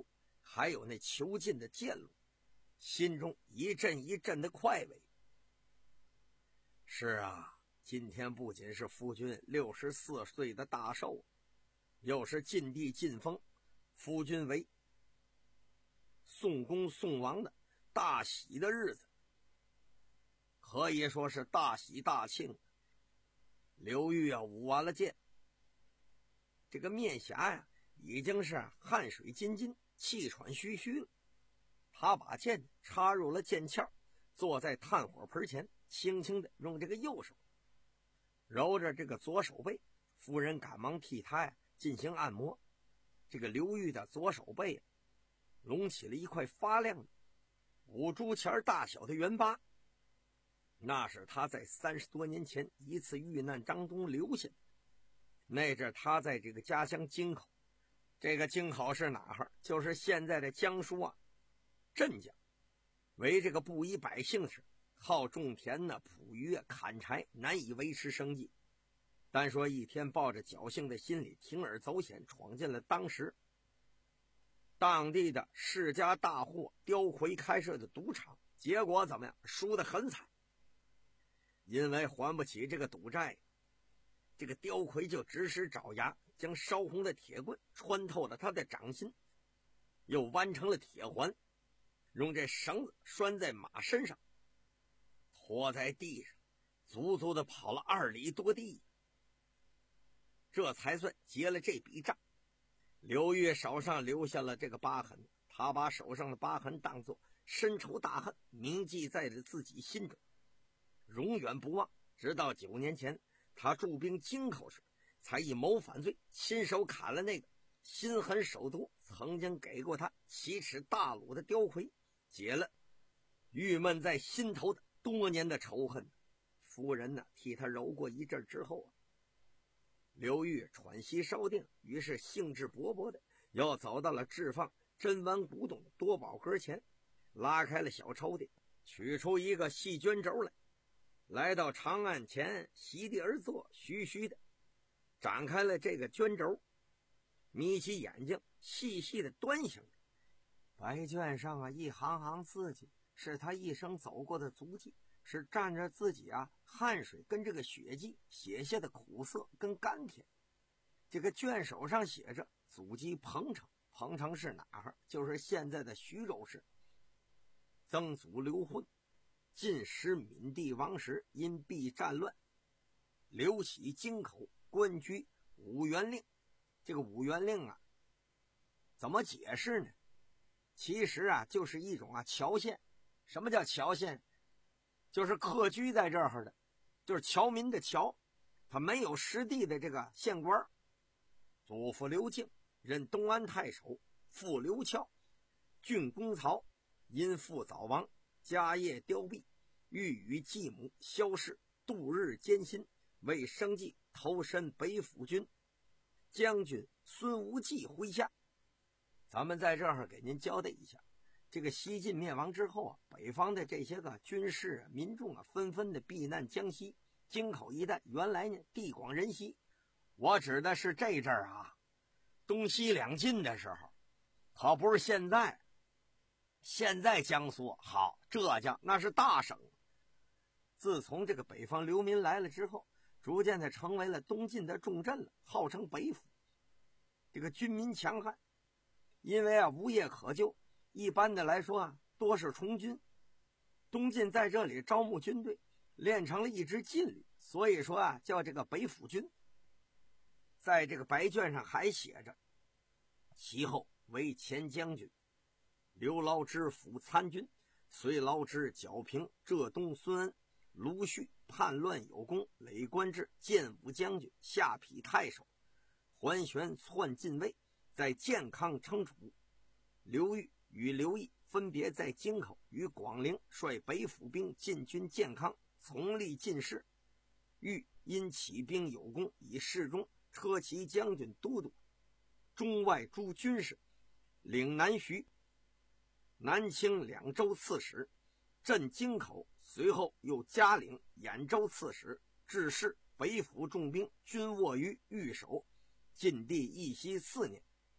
还有那囚禁的剑路，心中一阵一阵的快慰。是啊，今天不仅是夫君六十四岁的大寿，又是晋帝晋封夫君为宋公宋王的大喜的日子，可以说是大喜大庆。刘裕啊，舞完了剑，这个面颊呀已经是汗水津津，气喘吁吁了。他把剑插入了剑鞘，坐在炭火盆前，轻轻的用这个右手揉着这个左手背。夫人赶忙替他呀进行按摩。这个刘裕的左手背啊隆起了一块发亮的五铢钱大小的圆疤，那是他在三十多年前一次遇难当中留下的。那阵他在这个家乡京口，这个京口是哪儿？就是现在的江苏啊镇江，为这个布衣百姓时，好种田呢、捕鱼啊、砍柴，难以维持生计。单说一天抱着侥幸的心理，铤而走险，闯进了当时当地的世家大户刁魁开设的赌场，结果怎么样？输得很惨。因为还不起这个赌债，这个刁魁就指使爪牙将烧红的铁棍穿透了他的掌心，又弯成了铁环，用这绳子拴在马身上，拖在地上，足足的跑了二里多地，这才算结了这笔账。刘裕手上留下了这个疤痕，他把手上的疤痕当作深仇大恨，铭记在了自己心中，永远不忘。直到九年前他驻兵京口时，才以谋反罪亲手砍了那个心狠手毒曾经给过他奇耻大辱的刁魁，解了郁闷在心头的多年的仇恨。夫人呢替他揉过一阵之后啊，刘裕喘息稍定，于是兴致勃勃的又走到了置放珍玩古董的多宝阁前，拉开了小抽屉，取出一个细绢轴来，来到长案前席地而坐，徐徐的展开了这个绢轴，眯起眼睛细细的端详着。白卷上啊一行行字迹，是他一生走过的足迹，是蘸着自己啊汗水跟这个血迹写下的苦涩跟甘甜。这个卷首上写着祖籍彭城，彭城是哪儿？就是现在的徐州市。曾祖刘混，晋时闵帝王时，因避战乱，刘起京口，官居五原令。这个五原令啊怎么解释呢？其实啊就是一种啊侨县。什么叫侨县？就是客居在这儿的，就是侨民的侨，他没有实地的这个县官。祖父刘敬任东安太守，父刘翘郡公曹，因父早亡，家业凋敝，欲与继母萧氏度日艰辛，为生计投身北府军。将军孙无忌麾下。咱们在这儿给您交代一下，这个西晋灭亡之后啊，北方的这些个军事啊、民众啊，纷纷的避难江西。京口一带原来呢地广人稀，我指的是这阵儿啊，东西两晋的时候，可不是现在。现在江苏好，浙江那是大省。自从这个北方流民来了之后，逐渐的成为了东晋的重镇了，号称北府。这个军民强悍，因为啊无业可就，一般的来说啊多是从军。东晋在这里招募军队，练成了一支劲旅，所以说啊叫这个北府军。在这个白卷上还写着，其后为前将军，刘牢之辅参军，隋牢之剿平浙东孙恩，卢旭叛乱有功，累官至建武将军，下邳太守，桓玄篡晋位，在建康称楚。刘裕与刘毅分别在京口与广陵率北府兵进军建康，从立进士。裕因起兵有功，以侍中、车骑将军都督、中外诸军事，领南徐、南清两州刺史，镇京口，随后又加领兖州刺史，致仕北府重兵，均卧于御守。晋帝义熙四年，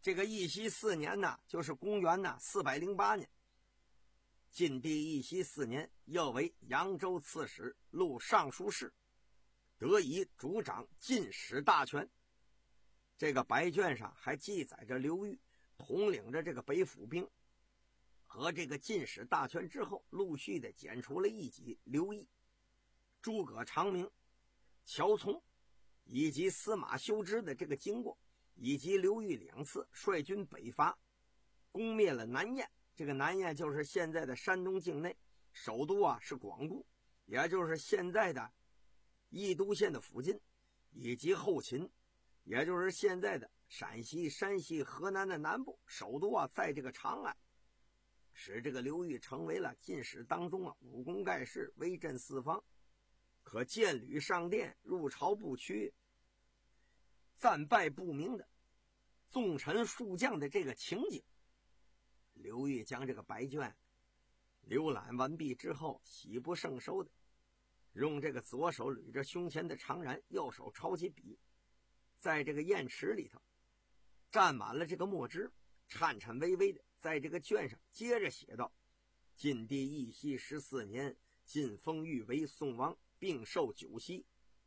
这个义熙四年呢，就是公元呢四百零八年。晋帝义熙四年，又为扬州刺史、录尚书事，得以主掌进使大权。这个白卷上还记载着刘裕统领着这个北府兵和这个进使大权之后，陆续的检除了一己刘毅、诸葛长明、乔从以及司马修之的这个经过，以及刘裕两次率军北伐，攻灭了南燕。这个南燕就是现在的山东境内，首都啊是广固，也就是现在的益都县的附近，以及后秦，也就是现在的陕西、山西、河南的南部，首都啊在这个长安，使这个刘裕成为了进使当中啊武功盖世，威震四方，可剑履上殿，入朝不趋，战败不明的纵臣数将的这个情景。刘裕将这个白卷浏览完毕之后，喜不胜收的用这个左手捋着胸前的长髯，右手抄起笔，在这个砚池里头蘸满了这个墨汁，颤颤巍巍的在这个卷上接着写道：晋帝义熙十四年，晋封裕为宋王，并授九锡。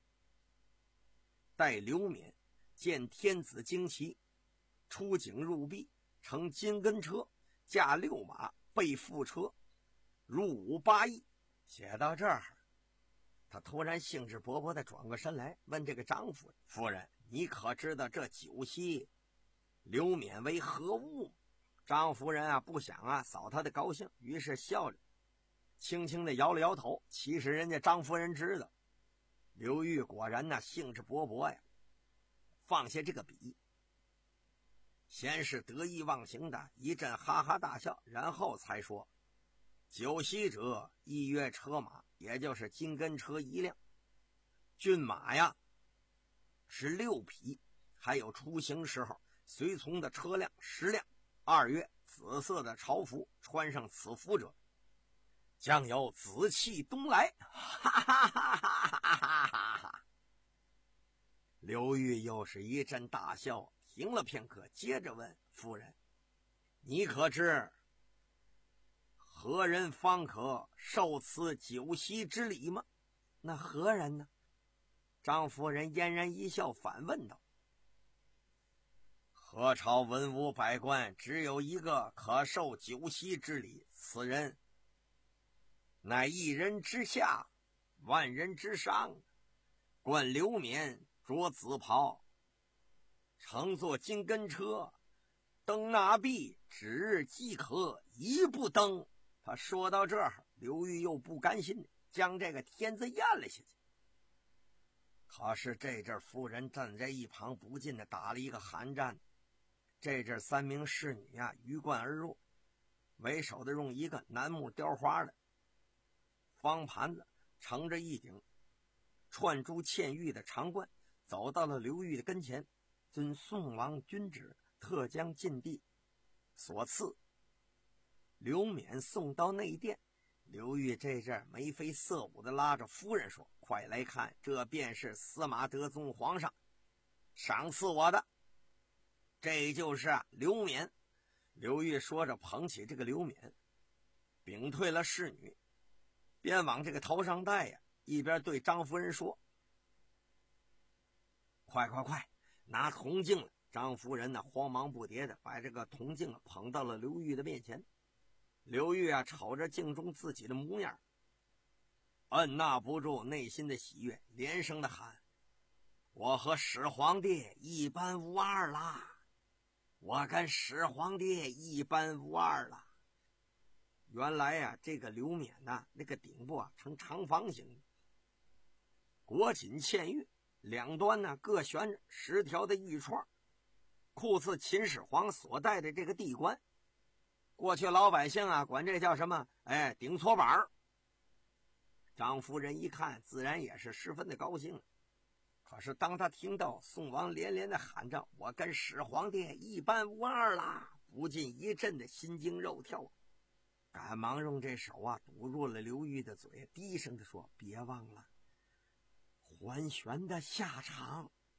待刘勉见天子旌旗，出警入壁，乘金根车，驾六马，备副车，入伍八邑。写到这儿，他突然兴致勃勃地转过身来，问这个张夫人：“夫人，你可知道这九锡刘勉为何物？”张夫人啊，不想啊扫他的高兴，于是笑着轻轻地摇了摇头。其实人家张夫人知道，刘裕果然呢兴致勃勃呀，放下这个笔，先是得意忘形的一阵哈哈大笑，然后才说：“九锡者，亦曰车马，也就是金根车一辆。骏马呀是六匹，还有出行时候随从的车辆十辆。二月，紫色的朝服，穿上此服者，将有紫气东来。”哈哈哈哈哈哈哈！刘裕又是一阵大笑，停了片刻，接着问：“夫人，你可知何人方可受此九锡之礼吗？”“那何人呢？”张夫人嫣然一笑，反问道：“何朝文武百官只有一个可受九锡之礼，此人乃一人之下，万人之上。冠刘勉，着紫袍，乘坐金根车，登那壁，指日即可，一步登。”他说到这儿，刘裕又不甘心，将这个天字咽了下去。可是这阵夫人站在一旁，不禁的打了一个寒战。这阵三名侍女啊鱼贯而入，为首的用一个楠木雕花的方盘子盛着一顶串珠嵌玉的长冠，走到了刘裕的跟前。“遵宋王君旨，特将晋帝所赐刘勉送到内殿。”刘裕这阵眉飞色舞的拉着夫人说：“快来看，这便是司马德宗皇上赏赐我的，这就是啊刘勉。”刘裕说着捧起这个刘勉，屏退了侍女，边往这个头上戴呀，一边对张夫人说：“快快快，拿铜镜了！”张夫人呢慌忙不迭的把这个铜镜捧到了刘裕的面前。刘裕啊瞅着镜中自己的模样，按捺不住内心的喜悦，连声的喊：“我和始皇帝一般无二啦！我跟始皇帝一般无二了。”原来呀、啊，这个刘勉呐，那个顶部啊呈长方形，裹紧嵌玉，两端呢各悬着十条的玉串，酷似秦始皇所戴的这个帝冠。过去老百姓啊管这叫什么？哎，顶搓板儿。张夫人一看，自然也是十分的高兴。可是当他听到宋王连连的喊着“我跟始皇帝一般无二啦”，不禁一阵的心惊肉跳，赶忙用这手啊堵住了刘裕的嘴，低声的说：“别忘了桓玄的下场。”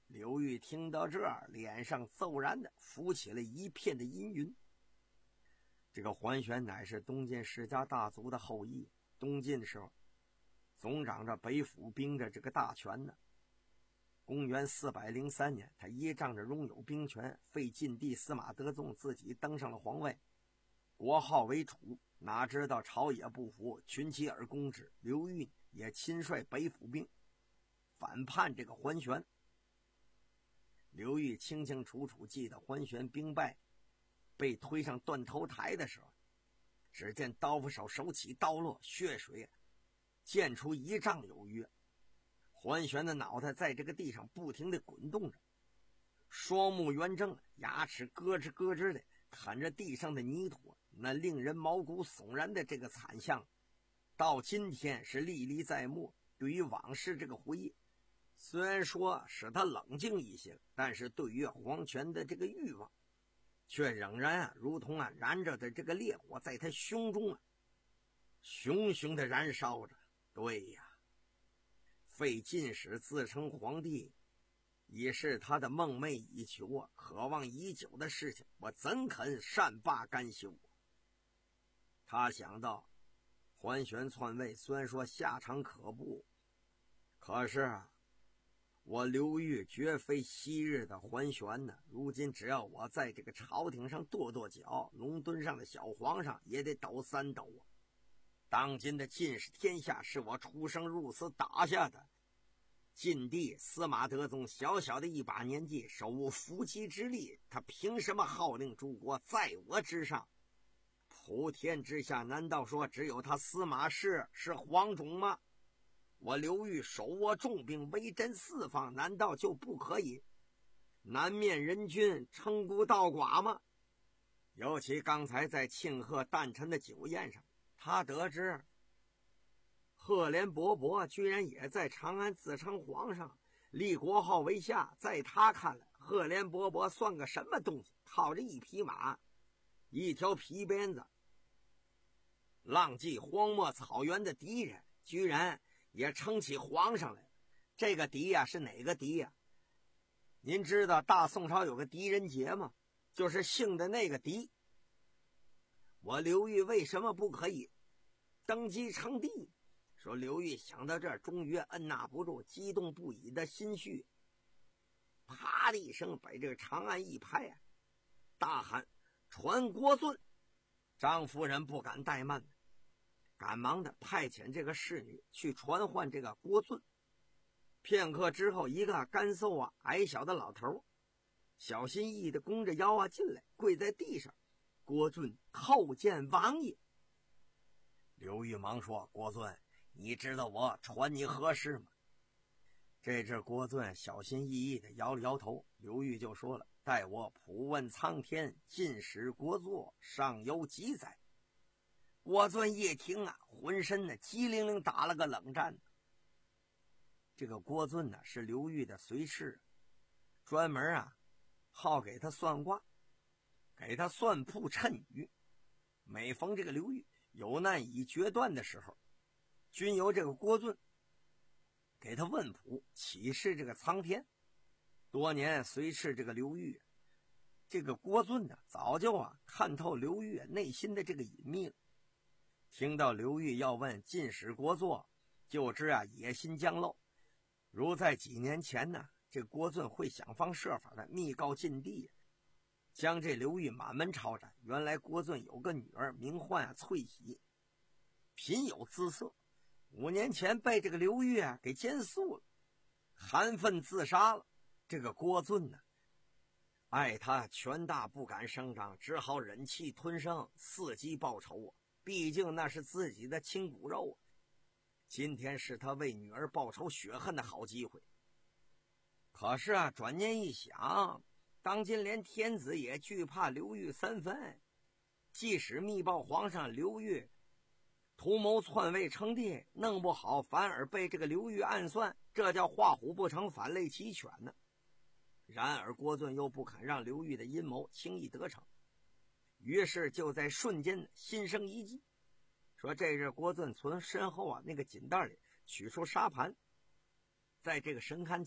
刘裕听到这儿，脸上骤然的浮起了一片的阴云。这个桓玄乃是东晋世家大族的后裔，东晋的时候总掌着北府兵的这个大权呢。公元四百零三年，他依仗着拥有兵权，废晋帝司马德宗，自己登上了皇位，国号为楚。哪知道朝野不服，群起而攻之。刘裕也亲率北府兵反叛这个桓玄。刘裕清清楚楚记得桓玄兵败，被推上断头台的时候，只见刀斧手手起刀落，血水溅出一丈有余。桓玄的脑袋在这个地上不停地滚动着，双目圆睁，牙齿咯吱咯吱的啃着地上的泥土，那令人毛骨悚然的这个惨象，到今天是历历在目。对于往事这个回忆，虽然说使他冷静一些，但是对于皇权的这个欲望，却仍然啊，如同啊燃着的这个烈火，在他胸中啊，熊熊的燃烧着。对呀，废晋史自称皇帝，已是他的梦寐以求啊，渴望已久的事情，我怎肯善罢甘休？他想到，桓玄篡位虽然说下场可怖，可是啊，我刘裕绝非昔日的桓玄呢。如今只要我在这个朝廷上跺跺脚，龙墩上的小皇上也得抖三抖啊。当今的晋室天下是我出生入死打下的，晋帝司马德宗小小的一把年纪，手无缚鸡之力，他凭什么号令诸国在我之上？普天之下难道说只有他司马氏是皇种吗？我刘裕手握重兵，威震四方，难道就不可以南面人君，称孤道寡吗？尤其刚才在庆贺诞辰的酒宴上，他得知赫连勃勃居然也在长安自称皇上，立国号为下。在他看来，赫连勃勃算个什么东西？靠着一匹马，一条皮鞭子，浪迹荒漠草原的敌人，居然也称起皇上来。这个敌呀，是哪个敌呀？您知道大宋朝有个狄仁杰吗？就是姓的那个狄。我刘裕为什么不可以登基称帝？说刘裕想到这儿，终于按捺不住激动不已的心绪，啪的一声把这个长安一拍啊，大喊：传国尊！张夫人不敢怠慢，赶忙的派遣这个侍女去传唤这个国尊。片刻之后，一个干瘦啊矮小的老头小心翼翼的弓着腰啊进来，跪在地上：国尊叩见王爷。刘裕忙说：国尊，你知道我传你何事吗？这只国尊小心翼翼的摇了摇头。刘裕就说了：待我普问苍天，晋史国祚尚有几载？国尊一听啊，浑身呢机灵灵打了个冷战。这个国尊呢是刘裕的随侍，专门啊好给他算卦，给他算卜谶语。每逢这个刘裕有难已决断的时候，均由这个国尊给他问卜启示这个苍天。多年随侍这个刘裕，这个国尊呢早就啊看透刘裕内心的这个隐秘了。听到刘裕要问晋史国祚，就知啊野心将露。如在几年前呢，这国尊会想方设法的密告晋帝，将这刘裕满门抄斩。原来国尊有个女儿，名唤啊翠喜，贫有姿色，五年前被这个刘裕啊给奸宿了，含愤自杀了。这个国尊呢，爱他权大不敢声张，只好忍气吞声，伺机报仇啊。毕竟那是自己的亲骨肉啊。今天是他为女儿报仇雪恨的好机会。可是啊，转念一想，当今连天子也惧怕刘裕三分，即使密报皇上刘裕图谋篡位称帝，弄不好反而被这个刘裕暗算，这叫画虎不成反类齐犬呢。然而国尊又不肯让刘裕的阴谋轻易得逞，于是就在瞬间心生一计，说这日国尊从身后啊那个锦袋里取出沙盘，在这个神龛前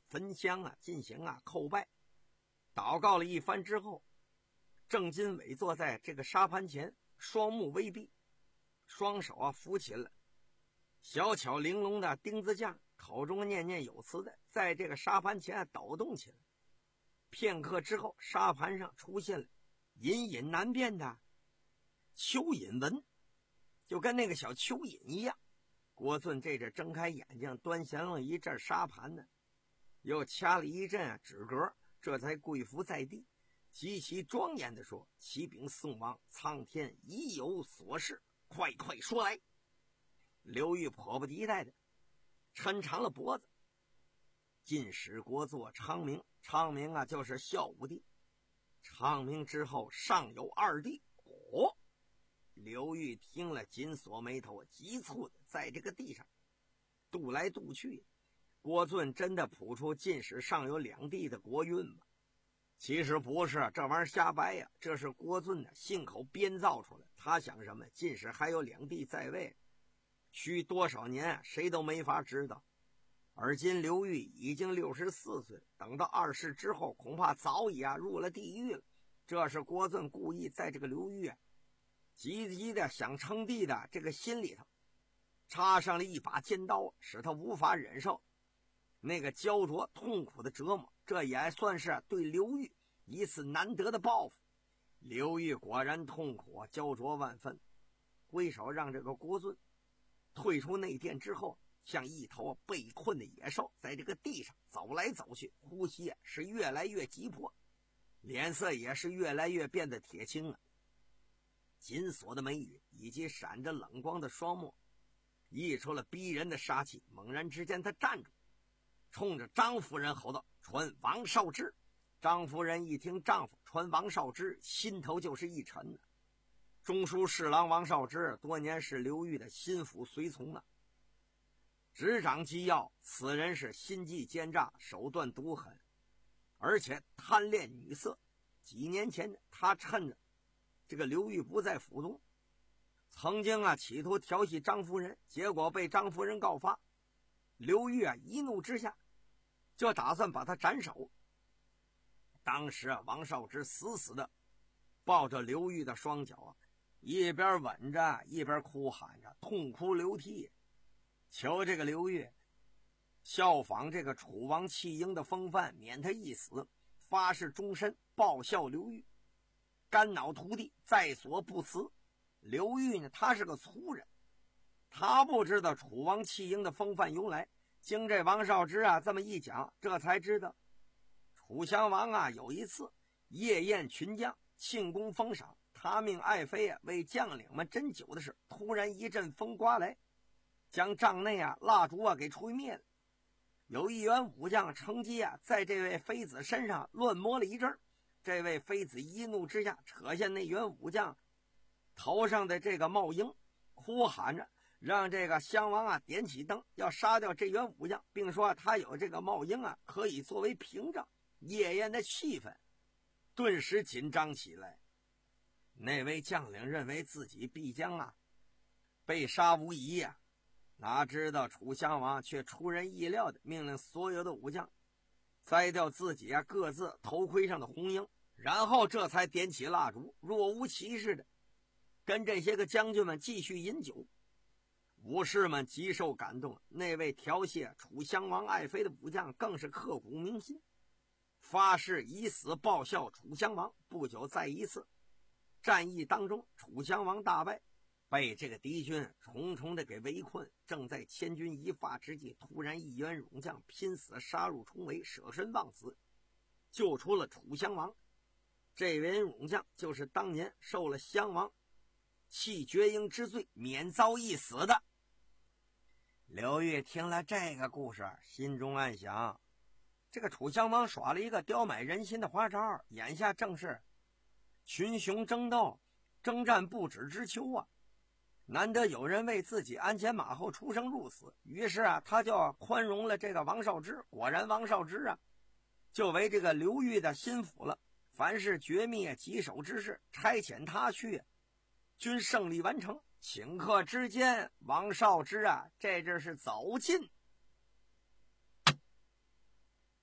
焚香啊，进行啊叩拜，祷告了一番之后，郑经纬坐在这个沙盘前，双目微闭，双手啊扶起了小巧玲珑的钉子架，口中念念有词的在这个沙盘前啊抖动起来。片刻之后，沙盘上出现了隐隐难辨的蚯蚓纹，就跟那个小蚯蚓一样。郭汛这阵睁开眼睛，端详了一阵沙盘呢，又掐了一阵纸格，这才跪伏在地，极其庄严地说：“启禀宋王，苍天已有所示，快快说来。”刘裕迫不及待的抻长了脖子。晋使国作昌明，昌明啊就是孝武帝，昌明之后尚有二帝。哦，刘裕听了紧锁眉头，急促的在这个地上踱来踱去。郭汛真的谱出晋史尚有两帝的国运吗？其实不是，这玩意儿瞎掰呀，这是郭汛的信口编造出来。他想什么？晋史还有两帝在位，需多少年谁都没法知道。而今刘裕已经六十四岁，等到二世之后，恐怕早已啊入了地狱了。这是郭汛故意在这个刘裕啊急急的想称帝的这个心里头插上了一把尖刀，使他无法忍受那个焦灼痛苦的折磨。这也算是对刘裕一次难得的报复。刘裕果然痛苦焦灼万分，挥手让这个郭汛退出内殿之后，像一头被困的野兽，在这个地上走来走去，呼吸是越来越急迫，脸色也是越来越变得铁青了。紧锁的眉宇以及闪着冷光的双目溢出了逼人的杀气。猛然之间他站住，冲着张夫人吼道：“传王少之！”张夫人一听丈夫传王少之，心头就是一沉呢。中书侍郎王少之多年是刘裕的心腹随从啊，执掌机要，此人是心计奸诈，手段毒狠，而且贪恋女色。几年前他趁着这个刘裕不在府中，曾经啊企图调戏张夫人，结果被张夫人告发。刘裕啊一怒之下就打算把他斩首。当时啊王少之死死的抱着刘裕的双脚啊，一边吻着一边哭喊着，痛哭流涕，求这个刘裕效仿这个楚王弃婴的风范，免他一死，发誓终身报效刘裕，肝脑涂地，在所不辞。刘裕呢，他是个粗人，他不知道楚王弃婴的风范由来。经这王少之啊这么一讲，这才知道楚襄王啊有一次夜宴群将，庆功封赏，他命爱妃啊为将领们斟酒的时，突然一阵风刮来，将帐内啊蜡烛啊给吹灭了。有一员武将乘机啊在这位妃子身上乱摸了一阵，这位妃子一怒之下扯下那员武将头上的这个帽缨，哭喊着让这个襄王啊点起灯，要杀掉这员武将，并说、啊、他有这个帽缨啊可以作为屏障。夜宴的气氛顿时紧张起来。那位将领认为自己必将啊被杀无疑啊，哪知道楚襄王却出人意料的命令所有的武将摘掉自己啊各自头盔上的红缨，然后这才点起蜡烛，若无其事的跟这些个将军们继续饮酒。武士们极受感动，那位调戏楚襄王爱妃的武将更是刻骨铭心，发誓以死报效楚襄王。不久在一次战役当中，楚襄王大败，被这个敌军重重的给围困。正在千钧一发之际，突然一员勇将拼死杀入重围，舍身忘死，救出了楚襄王。这员勇将就是当年受了襄王弃绝婴之罪免遭一死的。刘裕听了这个故事，心中暗想，这个楚襄王耍了一个刁买人心的花招，眼下正是群雄争斗，征战不止之秋啊，难得有人为自己鞍前马后出生入死。于是啊他就宽容了这个王少之。果然王少之啊就为这个刘裕的心腹了，凡是绝灭棘手之事差遣他去，均胜利完成。顷刻之间，王少之啊这阵是走近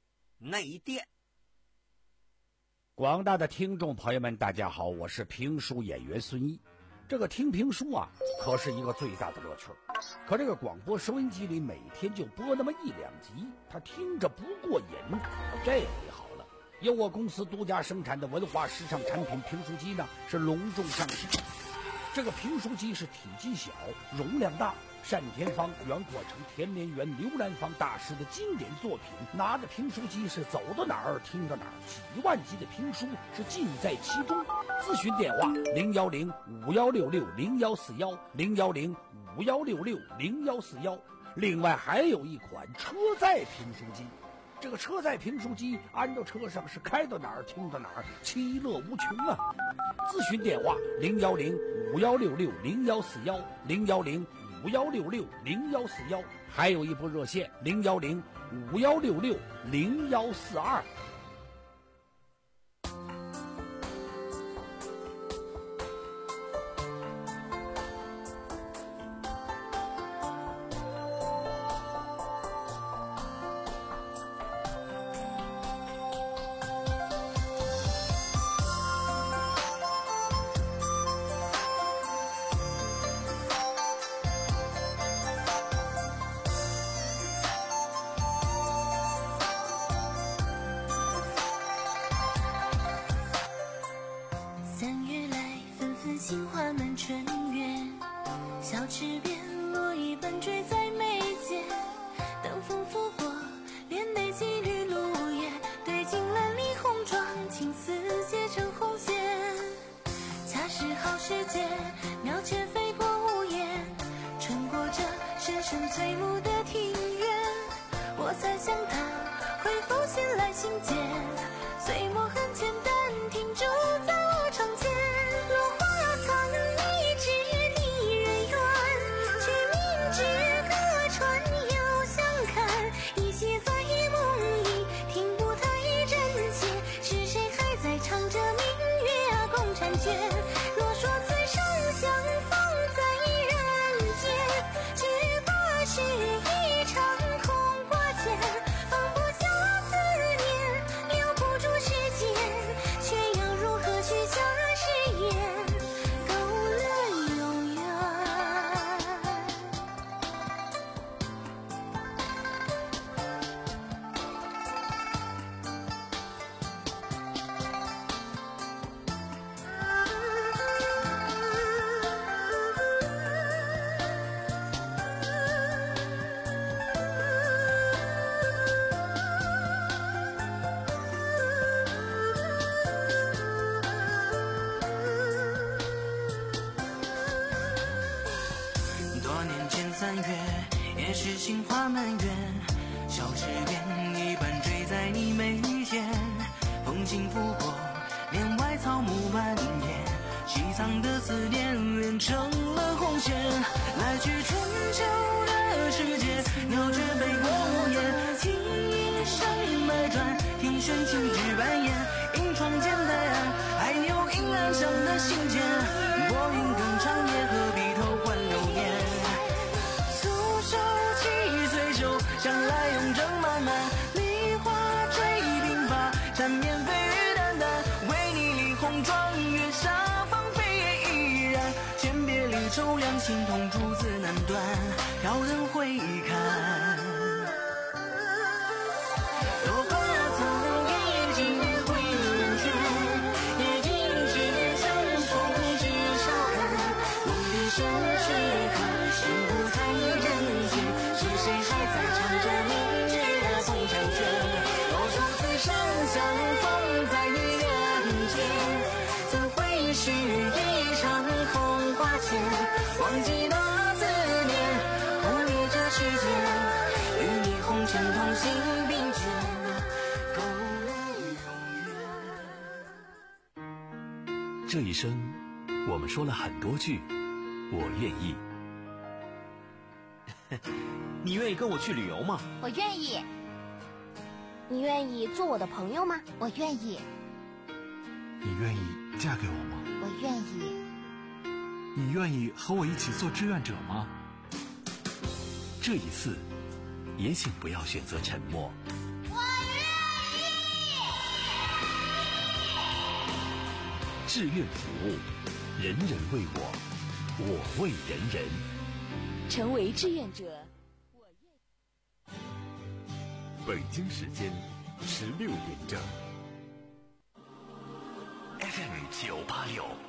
内殿。 广大的听众朋友们，大家好，我是评书演员孙一。这个听评书啊，可是一个最大的乐趣。可这个广播收音机里每天就播那么一两集，他听着不过瘾。这回好了，由我公司独家生产的文化时尚产品评书机呢，是隆重上市。这个评书机是体积小，容量大，单田芳、袁阔成、田连元、刘兰芳大师的经典作品，拿着评书机是走到哪儿听到哪儿，几万集的评书是尽在其中。咨询电话零幺零五幺六六零幺四幺零幺零五幺六六零幺四幺。另外还有一款车载评书机，这个车载评书机安到车上是开到哪儿听到哪儿，其乐无穷啊！咨询电话零幺零五幺六六零幺四幺零幺零五幺六六零幺四幺，还有一部热线零幺零五幺六六零幺四二。 杏花满春月，小池边落叶半坠在眉间，等风拂过，帘内几缕芦叶，对镜兰里红妆，青丝结成红线。恰是好时节，鸟雀飞过屋檐，穿过这深深翠幕的庭院，我才想他会否先来信件，岁末很简单，停驻在我窗前。落花藏一枝离人远，却明知隔川遥相看，依稀在梦里听不太真切，是谁还在唱着明月啊共婵娟。若说此生相逢在人间，只怕是一场空挂牵，放不下思念，留不住时间，却要如何去相誓言，勾勒永远。 多年前三月，也是杏花满园，小池边一半坠在你眉间，风轻拂过，帘外草木蔓延，凄怆的思念连成了红线。来去春秋的世界，鸟雀飞过屋檐，轻一声脉转，听弦轻枝扮演，银窗间的岸，还有银暗香的信笺，拨云更长夜，何必偷换流年。素手起醉酒，向来永正漫漫，梨花坠鬓发，缠绵飞雨淡淡，为你立红妆，月下芳菲也依然。阡别离愁凉，心痛竹子难断，挑灯会看。落花藏一枝回人间，也尽是年相逢至少看，梦里深去看，心不在人间，是谁还在唱着明月啊共婵娟。若说此生相逢在人间，怎会是一场空花牵，忘记那思念，护你这世间，与你红尘同行并肩，勾勒永远。 这一生，我们说了很多句我愿意。 你愿意跟我去旅游吗？ 我愿意。你愿意做我的朋友吗？我愿意。 你愿意嫁给我吗？ 我愿意。 你愿意和我一起做志愿者吗？ 这一次，也请不要选择沉默。 我愿意。 志愿服务，人人为我，我为人人。 成为志愿者。 北京时间十六点整。F M 九八六。